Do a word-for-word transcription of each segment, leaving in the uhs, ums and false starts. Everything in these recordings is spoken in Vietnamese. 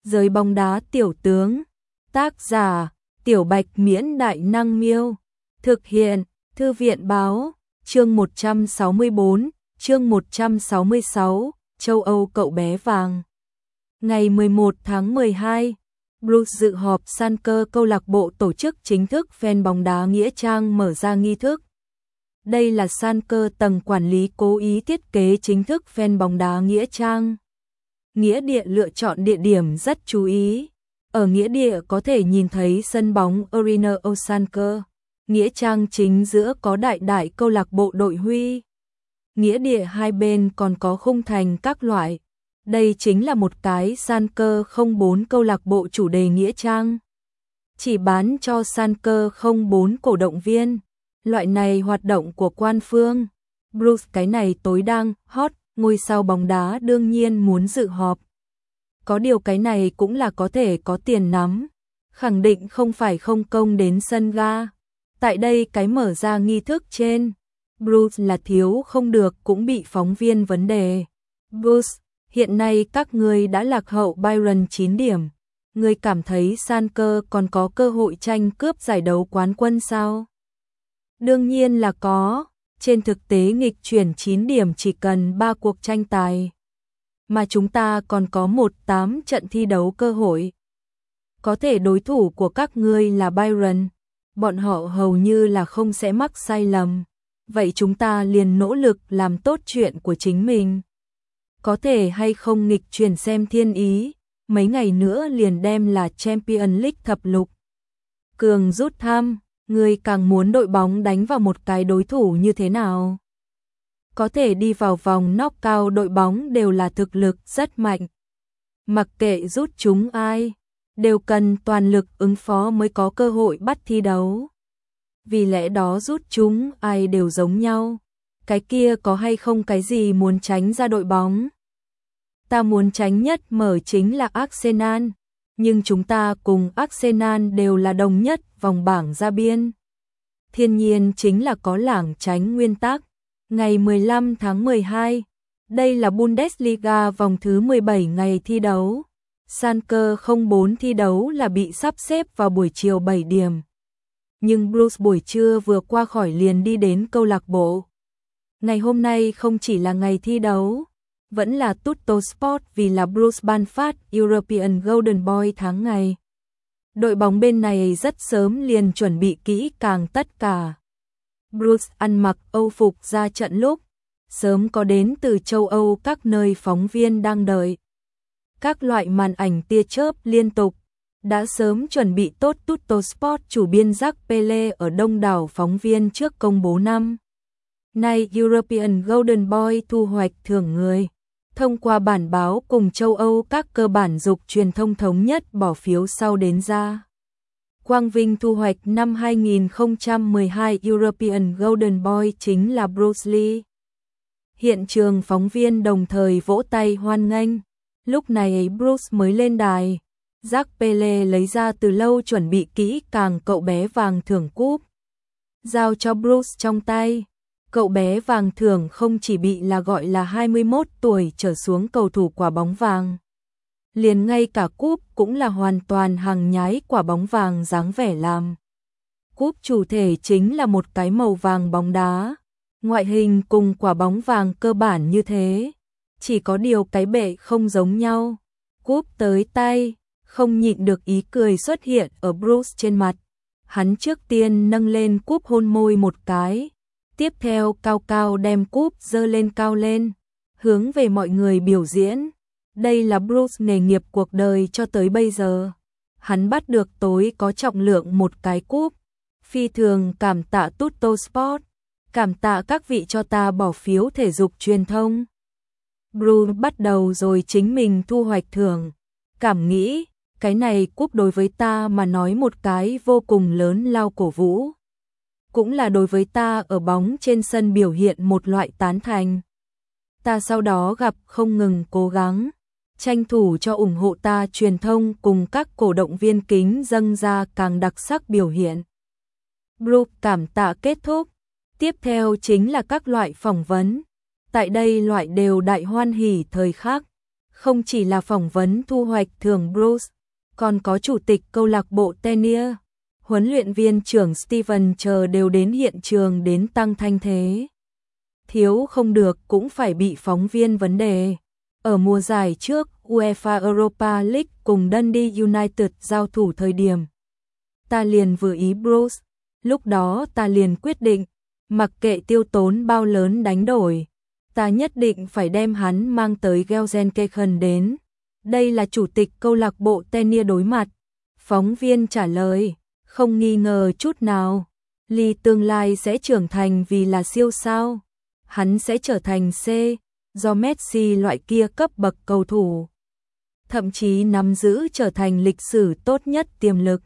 Giới bóng đá tiểu tướng. Tác giả: Tiểu Bạch Miễn Đại Năng Miêu. Thực hiện: Thư viện Báo. Chương một trăm sáu mươi bốn, chương một trăm sáu mươi sáu, châu Âu cậu bé vàng. Ngày mười một tháng mười hai, Bruce dự họp Schalke câu lạc bộ tổ chức chính thức fan bóng đá nghĩa trang mở ra nghi thức. Đây là Schalke tầng quản lý cố ý thiết kế chính thức fan bóng đá nghĩa trang. Nghĩa địa lựa chọn địa điểm rất chú ý. Ở nghĩa địa có thể nhìn thấy sân bóng Arena of Schalke. Nghĩa trang chính giữa có đại đại câu lạc bộ đội Huy. Nghĩa địa hai bên còn có khung thành các loại. Đây chính là một cái Schalke không bốn câu lạc bộ chủ đề nghĩa trang. Chỉ bán cho Schalke không bốn cổ động viên. Loại này hoạt động của quan phương. Bruce cái này tối đang hot, ngôi sao bóng đá đương nhiên muốn dự họp. Có điều cái này cũng là có thể có tiền nắm. Khẳng định không phải không công đến sân ga. Tại đây cái mở ra nghi thức trên, Bruce là thiếu không được cũng bị phóng viên vấn đề. Bruce, hiện nay các ngươi đã lạc hậu Bayern chín điểm. Ngươi cảm thấy Schalke còn có cơ hội tranh cướp giải đấu quán quân sao? Đương nhiên là có. Trên thực tế nghịch chuyển chín điểm chỉ cần ba cuộc tranh tài. Mà chúng ta còn có một tám trận thi đấu cơ hội. Có thể đối thủ của các ngươi là Bayern. Bọn họ hầu như là không sẽ mắc sai lầm. Vậy chúng ta liền nỗ lực làm tốt chuyện của chính mình. Có thể hay không nghịch chuyển xem thiên ý. Mấy ngày nữa liền đem là Champions League thập lục. Cường rút thăm. Người càng muốn đội bóng đánh vào một cái đối thủ như thế nào? Có thể đi vào vòng knockout đội bóng đều là thực lực rất mạnh. Mặc kệ rút chúng ai, đều cần toàn lực ứng phó mới có cơ hội bắt thi đấu. Vì lẽ đó rút chúng ai đều giống nhau. Cái kia có hay không cái gì muốn tránh ra đội bóng? Ta muốn tránh nhất mở chính là Arsenal. Nhưng chúng ta cùng Arsenal đều là đồng nhất vòng bảng ra biên. Thiên nhiên chính là có lảng tránh nguyên tắc. Ngày mười lăm tháng mười hai, đây là Bundesliga vòng thứ mười bảy ngày thi đấu. Schalke không bốn thi đấu là bị sắp xếp vào buổi chiều bảy điểm. Nhưng Bruce buổi trưa vừa qua khỏi liền đi đến câu lạc bộ. Ngày hôm nay không chỉ là ngày thi đấu, vẫn là Tuttosport vì là Bruce ban phát European Golden Boy tháng ngày. Đội bóng bên này rất sớm liền chuẩn bị kỹ càng tất cả. Bruce ăn mặc Âu phục ra trận lúc, sớm có đến từ châu Âu các nơi phóng viên đang đợi. Các loại màn ảnh tia chớp liên tục, đã sớm chuẩn bị tốt. Tuttosport chủ biên Jacques Pele ở đông đảo phóng viên trước công bố năm nay European Golden Boy thu hoạch thưởng người. Thông qua bản báo cùng châu Âu các cơ bản dục truyền thông thống nhất bỏ phiếu sau đến ra. Quang vinh thu hoạch năm hai nghìn không trăm mười hai European Golden Boy chính là Bruce Lee. Hiện trường phóng viên đồng thời vỗ tay hoan nghênh. Lúc này Bruce mới lên đài. Jacques Pele lấy ra từ lâu chuẩn bị kỹ càng cậu bé vàng thưởng cúp. Giao cho Bruce trong tay. Cậu bé vàng thưởng không chỉ bị là gọi là hai mươi mốt tuổi trở xuống cầu thủ quả bóng vàng. Liền ngay cả cúp cũng là hoàn toàn hàng nhái quả bóng vàng dáng vẻ làm. Cúp chủ thể chính là một cái màu vàng bóng đá. Ngoại hình cùng quả bóng vàng cơ bản như thế. Chỉ có điều cái bệ không giống nhau. Cúp tới tay, không nhịn được ý cười xuất hiện ở Bruce trên mặt. Hắn trước tiên nâng lên cúp hôn môi một cái. Tiếp theo cao cao đem cúp dơ lên cao lên, hướng về mọi người biểu diễn. Đây là Bruce nghề nghiệp cuộc đời cho tới bây giờ. Hắn bắt được tối có trọng lượng một cái cúp. Phi thường cảm tạ Tuttosport, cảm tạ các vị cho ta bỏ phiếu thể dục truyền thông. Bruce bắt đầu rồi chính mình thu hoạch thưởng. Cảm nghĩ, cái này cúp đối với ta mà nói một cái vô cùng lớn lao cổ vũ. Cũng là đối với ta ở bóng trên sân biểu hiện một loại tán thành. Ta sau đó gặp không ngừng cố gắng, tranh thủ cho ủng hộ ta truyền thông cùng các cổ động viên kính dâng ra càng đặc sắc biểu hiện. Bruce cảm tạ kết thúc. Tiếp theo chính là các loại phỏng vấn. Tại đây loại đều đại hoan hỉ thời khắc. Không chỉ là phỏng vấn thu hoạch thưởng Bruce, còn có chủ tịch câu lạc bộ Tenier, huấn luyện viên trưởng Steven chờ đều đến hiện trường đến tăng thanh thế. Thiếu không được cũng phải bị phóng viên vấn đề. Ở mùa giải trước, UEFA Europa League cùng Dundee United giao thủ thời điểm. Ta liền vừa ý Bruce, lúc đó ta liền quyết định, mặc kệ tiêu tốn bao lớn đánh đổi, ta nhất định phải đem hắn mang tới Gelsenkirchen đến. Đây là chủ tịch câu lạc bộ Tenier đối mặt. Phóng viên trả lời, không nghi ngờ chút nào, Lee tương lai sẽ trưởng thành vì là siêu sao. Hắn sẽ trở thành C, do Messi loại kia cấp bậc cầu thủ. Thậm chí nắm giữ trở thành lịch sử tốt nhất tiềm lực.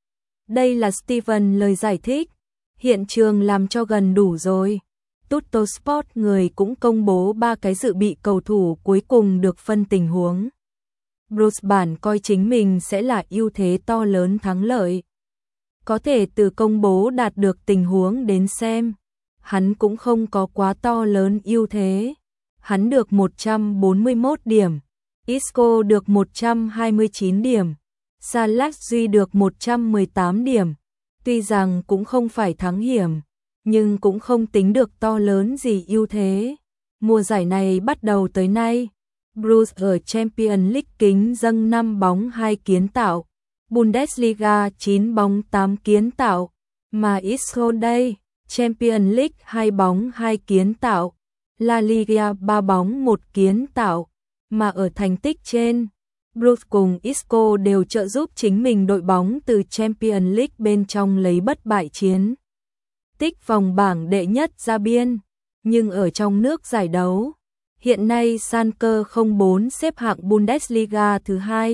Đây là Steven lời giải thích. Hiện trường làm cho gần đủ rồi. Tuttosport người cũng công bố ba cái dự bị cầu thủ cuối cùng được phân tình huống. Bruce bản coi chính mình sẽ là ưu thế to lớn thắng lợi. Có thể từ công bố đạt được tình huống đến xem, hắn cũng không có quá to lớn ưu thế. Hắn được một trăm bốn mươi mốt điểm, Isco được một trăm hai mươi chín điểm, Salah Duy được một trăm mười tám điểm. Tuy rằng cũng không phải thắng hiểm, nhưng cũng không tính được to lớn gì ưu thế. Mùa giải này bắt đầu tới nay, Bruce ở Champions League kính dâng năm bóng hai kiến tạo, Bundesliga chín bóng tám kiến tạo, mà Isco đây, Champions League hai bóng hai kiến tạo, La Liga ba bóng một kiến tạo, mà ở thành tích trên, Bruce cùng Isco đều trợ giúp chính mình đội bóng từ Champions League bên trong lấy bất bại chiến tích vòng bảng đệ nhất ra biên, nhưng ở trong nước giải đấu, hiện nay Schalke không bốn xếp hạng Bundesliga thứ hai,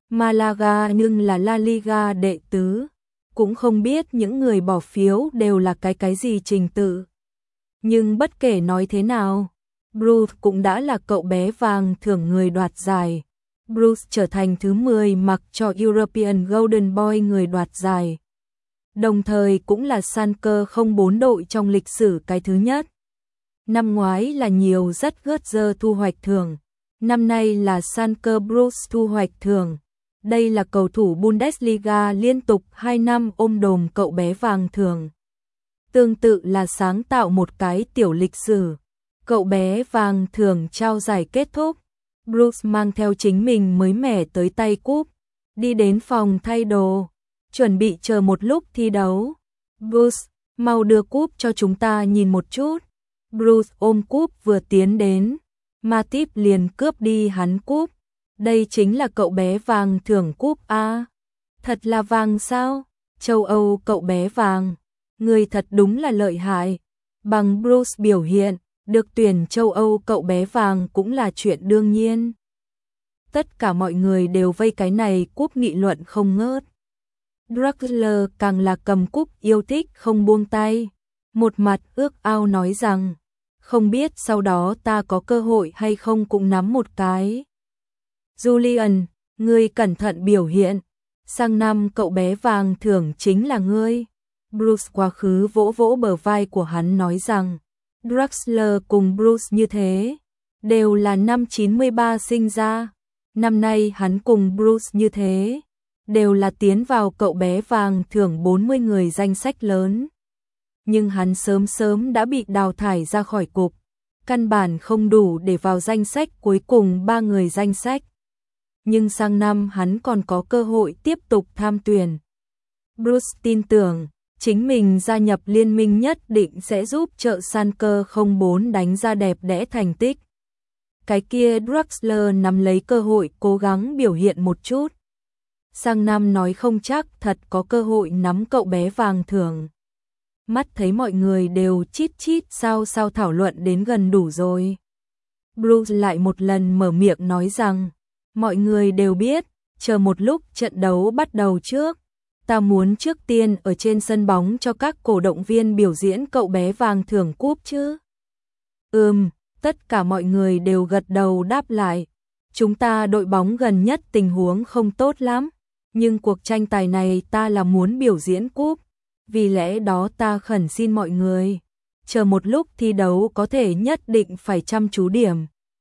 Malaga nhưng là La Liga đệ tứ, cũng không biết những người bỏ phiếu đều là cái cái gì trình tự. Nhưng bất kể nói thế nào, Bruce cũng đã là cậu bé vàng thưởng người đoạt giải. Bruce trở thành thứ mười mặc cho European Golden Boy người đoạt giải. Đồng thời cũng là Schalke không bốn đội trong lịch sử cái thứ nhất. Năm ngoái là nhiều rất gớt dơ thu hoạch thưởng. Năm nay là Schalke Bruce thu hoạch thưởng. Đây là cầu thủ Bundesliga liên tục hai năm ôm đồm cậu bé vàng thưởng. Tương tự là sáng tạo một cái tiểu lịch sử. Cậu bé vàng thưởng trao giải kết thúc. Bruce mang theo chính mình mới mẻ tới tay cúp, đi đến phòng thay đồ, chuẩn bị chờ một lúc thi đấu. Bruce, mau đưa cúp cho chúng ta nhìn một chút. Bruce ôm cúp vừa tiến đến, Matip liền cướp đi hắn cúp. Đây chính là cậu bé vàng thưởng cúp a. Thật là vàng sao? Châu Âu cậu bé vàng, người thật đúng là lợi hại. Bằng Bruce biểu hiện, được tuyển châu Âu cậu bé vàng cũng là chuyện đương nhiên. Tất cả mọi người đều vây cái này cúp nghị luận không ngớt. Draxler càng là cầm cúp yêu thích không buông tay. Một mặt ước ao nói rằng, không biết sau đó ta có cơ hội hay không cũng nắm một cái. Julian, ngươi cẩn thận biểu hiện. Sang năm cậu bé vàng thưởng chính là ngươi. Bruce quá khứ vỗ vỗ bờ vai của hắn nói rằng, Draxler cùng Bruce như thế, đều là năm chín mươi ba sinh ra. Năm nay hắn cùng Bruce như thế, đều là tiến vào cậu bé vàng thưởng bốn mươi người danh sách lớn. Nhưng hắn sớm sớm đã bị đào thải ra khỏi cục, căn bản không đủ để vào danh sách cuối cùng ba người danh sách. Nhưng sang năm hắn còn có cơ hội tiếp tục tham tuyển. Bruce tin tưởng, chính mình gia nhập liên minh nhất định sẽ giúp trợ Schalke không bốn đánh ra đẹp đẽ thành tích. Cái kia Draxler nắm lấy cơ hội cố gắng biểu hiện một chút. Sang năm nói không chắc thật có cơ hội nắm cậu bé vàng thưởng. Mắt thấy mọi người đều chít chít sao sao thảo luận đến gần đủ rồi. Bruce lại một lần mở miệng nói rằng, mọi người đều biết, chờ một lúc trận đấu bắt đầu trước. Ta muốn trước tiên ở trên sân bóng cho các cổ động viên biểu diễn cậu bé vàng thưởng cúp chứ. Ừm, tất cả mọi người đều gật đầu đáp lại. Chúng ta đội bóng gần nhất tình huống không tốt lắm, nhưng cuộc tranh tài này ta là muốn biểu diễn cúp. Vì lẽ đó ta khẩn xin mọi người, chờ một lúc thi đấu có thể nhất định phải chăm chú điểm.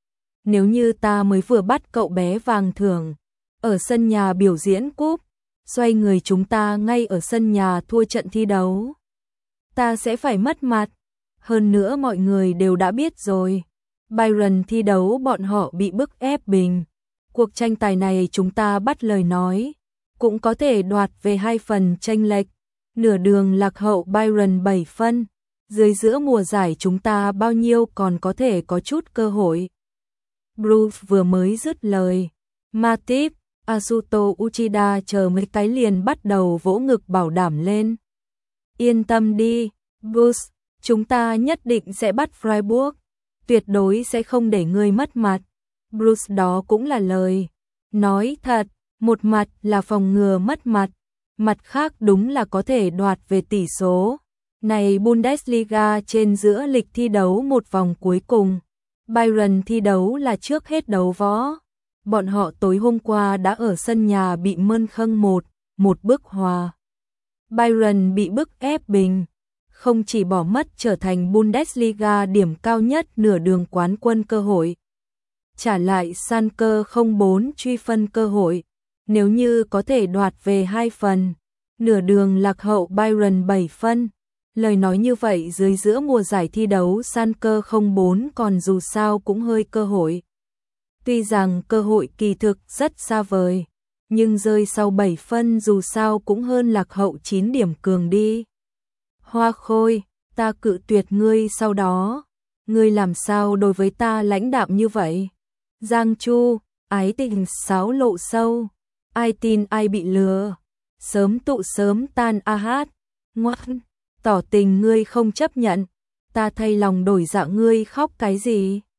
nếu như ta mới vừa bắt cậu bé vàng thưởng ở sân nhà biểu diễn cúp, xoay người chúng ta ngay ở sân nhà thua trận thi đấu, ta sẽ phải mất mặt. Hơn nữa mọi người đều đã biết rồi, Byron thi đấu bọn họ bị bức ép bình. Cuộc tranh tài này chúng ta bắt lời nói, cũng có thể đoạt về hai phần chênh lệch, nửa đường lạc hậu Byron bảy phân, dưới giữa mùa giải chúng ta bao nhiêu còn có thể có chút cơ hội. Bruce vừa mới dứt lời, Matip, Asuto Uchida chờ mấy cái liền bắt đầu vỗ ngực bảo đảm lên. Yên tâm đi, Bruce, chúng ta nhất định sẽ bắt Freiburg, tuyệt đối sẽ không để ngươi mất mặt. Bruce đó cũng là lời nói thật, một mặt là phòng ngừa mất mặt, mặt khác đúng là có thể đoạt về tỷ số. Này Bundesliga trên giữa lịch thi đấu một vòng cuối cùng, Bayern thi đấu là trước hết đấu võ. Bọn họ tối hôm qua đã ở sân nhà bị Mönchengladbach một, một bức hòa. Bayern bị bức ép bình, không chỉ bỏ mất trở thành Bundesliga điểm cao nhất nửa đường quán quân cơ hội, trả lại Schalke không bốn truy phân cơ hội, nếu như có thể đoạt về hai phần, nửa đường lạc hậu Bayern bảy phân. Lời nói như vậy dưới giữa mùa giải thi đấu Schalke không bốn còn dù sao cũng hơi cơ hội. Tuy rằng cơ hội kỳ thực rất xa vời, nhưng rơi sau bảy phân dù sao cũng hơn lạc hậu chín điểm cường đi. Hoa Khôi, ta cự tuyệt ngươi sau đó, ngươi làm sao đối với ta lãnh đạm như vậy? Giang Chu, ái tình sáo lộ sâu, ai tin ai bị lừa, sớm tụ sớm tan a hát, ngoan, tỏ tình ngươi không chấp nhận, ta thay lòng đổi dạ ngươi khóc cái gì?